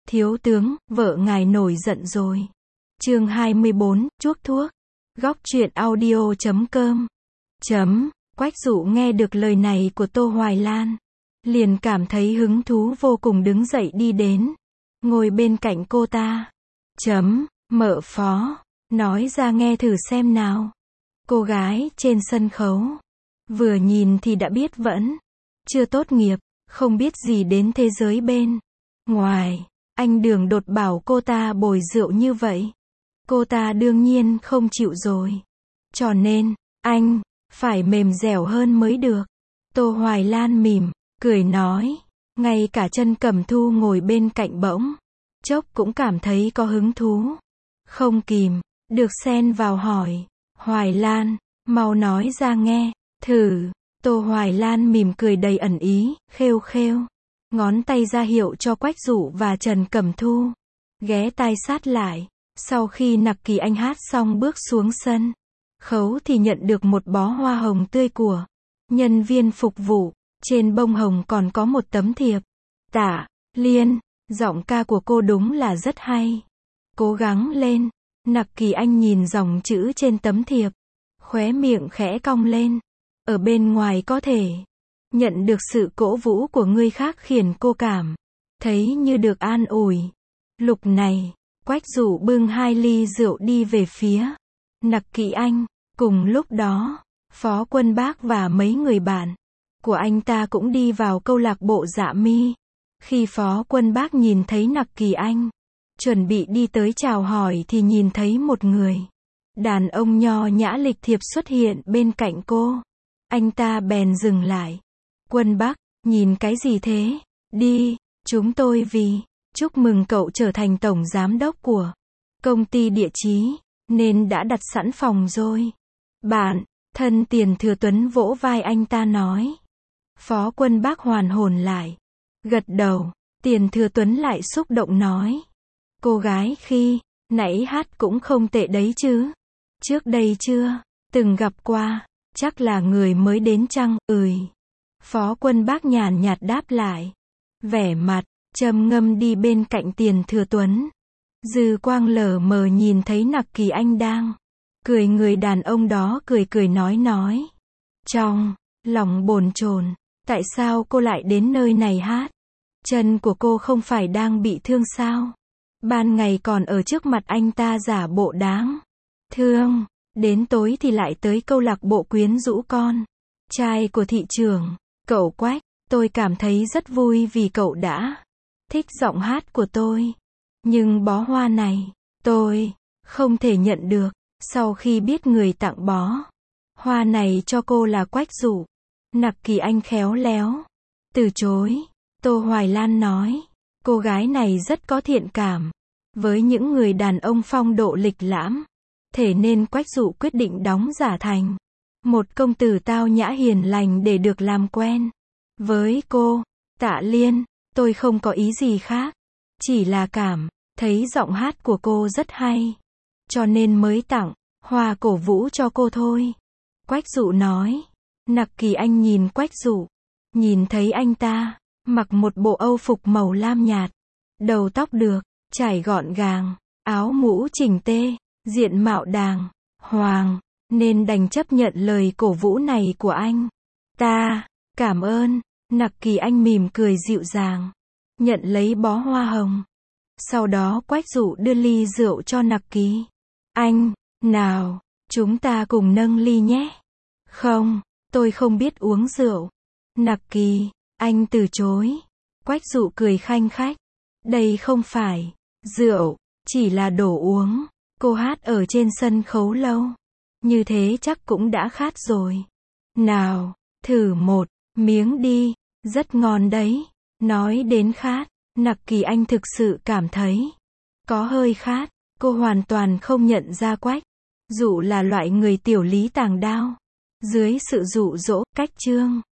Thiếu tướng, vợ ngài nổi giận rồi. Chương 24, chuốc thuốc. Góc truyện audio.com. Quách Dụ nghe được lời này của Tô Hoài Lan, liền cảm thấy hứng thú vô cùng, đứng dậy đi đến, ngồi bên cạnh cô ta. Mợ Phó, nói ra nghe thử xem nào. Cô gái trên sân khấu, vừa nhìn thì đã biết vẫn chưa tốt nghiệp, không biết gì đến thế giới bên ngoài. Anh Đường đột bảo cô ta bồi rượu như vậy, cô ta đương nhiên không chịu rồi. Cho nên, anh phải mềm dẻo hơn mới được. Tô Hoài Lan mỉm cười nói. Ngay cả Trần Cẩm Thu ngồi bên cạnh bỗng chốc cũng cảm thấy có hứng thú, không kìm được xen vào hỏi. Hoài Lan, mau nói ra nghe thử. Tô Hoài Lan mỉm cười đầy ẩn ý, khêu khêu ngón tay ra hiệu cho Quách Dụ và Trần Cẩm Thu ghé tai sát lại. Sau khi Nặc Kỳ Anh hát xong bước xuống sân khấu thì nhận được một bó hoa hồng tươi của nhân viên phục vụ. Trên bông hồng còn có một tấm thiệp. Tạ Liên, giọng ca của cô đúng là rất hay. Cố gắng lên. Nặc Kỳ Anh nhìn dòng chữ trên tấm thiệp, khóe miệng khẽ cong lên. Ở bên ngoài có thể nhận được sự cổ vũ của người khác khiến cô cảm thấy như được an ủi. Lúc này, Quách Dụ bưng 2 ly rượu đi về phía Nặc Kỳ Anh. Cùng lúc đó, Phó Quân Bác và mấy người bạn của anh ta cũng đi vào câu lạc bộ Dạ Mi. Khi Phó Quân Bác nhìn thấy Nặc Kỳ Anh chuẩn bị đi tới chào hỏi thì nhìn thấy một người đàn ông nho nhã lịch thiệp xuất hiện bên cạnh cô. Anh ta bèn dừng lại. Quân Bác, nhìn cái gì thế? Đi, chúng tôi vì chúc mừng cậu trở thành tổng giám đốc của công ty địa chí, nên đã đặt sẵn phòng rồi. Bạn thân Tiền Thừa Tuấn vỗ vai anh ta nói. Phó Quân Bác hoàn hồn lại, gật đầu. Tiền Thừa Tuấn lại xúc động nói. Cô gái khi nãy hát cũng không tệ đấy chứ. Trước đây chưa từng gặp qua, chắc là người mới đến chăng? Phó Quân Bác nhàn nhạt đáp lại, vẻ mặt trầm ngâm đi bên cạnh Tiền Thừa Tuấn. Dư quang lờ mờ nhìn thấy Nặc Kỳ Anh đang cười, người đàn ông đó cười nói. Trong lòng bồn chồn, tại sao cô lại đến nơi này hát? Chân của cô không phải đang bị thương sao? Ban ngày còn ở trước mặt anh ta giả bộ đáng thương, đến tối thì lại tới câu lạc bộ quyến rũ con trai của thị trưởng. Cậu Quách, tôi cảm thấy rất vui vì cậu đã thích giọng hát của tôi. Nhưng bó hoa này, tôi không thể nhận được. Sau khi biết người tặng bó hoa này cho cô là Quách Dụ, Nặc Kỳ Anh khéo léo từ chối. Tô Hoài Lan nói, cô gái này rất có thiện cảm với những người đàn ông phong độ lịch lãm, thế nên Quách Dụ quyết định đóng giả thành một công tử tao nhã hiền lành để được làm quen với cô. Tạ Liên, tôi không có ý gì khác, chỉ là cảm thấy giọng hát của cô rất hay, cho nên mới tặng hoa cổ vũ cho cô thôi. Quách Dụ nói. Nặc Kỳ Anh nhìn Quách Dụ, nhìn thấy anh ta mặc một bộ âu phục màu lam nhạt, đầu tóc được trải gọn gàng, áo mũ chỉnh tê, diện mạo đàng hoàng, nên đành chấp nhận lời cổ vũ này của anh ta. Cảm ơn. Nặc Kỳ Anh mỉm cười dịu dàng, nhận lấy bó hoa hồng. Sau đó Quách Dụ đưa ly rượu cho Nặc Kỳ Anh. Nào, chúng ta cùng nâng ly nhé. Không, tôi không biết uống rượu. Nặc Kỳ Anh từ chối. Quách Dụ cười khanh khách. Đây không phải rượu, chỉ là đồ uống. Cô hát ở trên sân khấu lâu như thế chắc cũng đã khát rồi. Nào, thử một miếng đi, rất ngon đấy. Nói đến khát, Nặc Kỳ Anh thực sự cảm thấy có hơi khát. Cô hoàn toàn không nhận ra Quách Dụ là loại người tiểu lý tàng đao. Dưới sự dụ dỗ, cách trương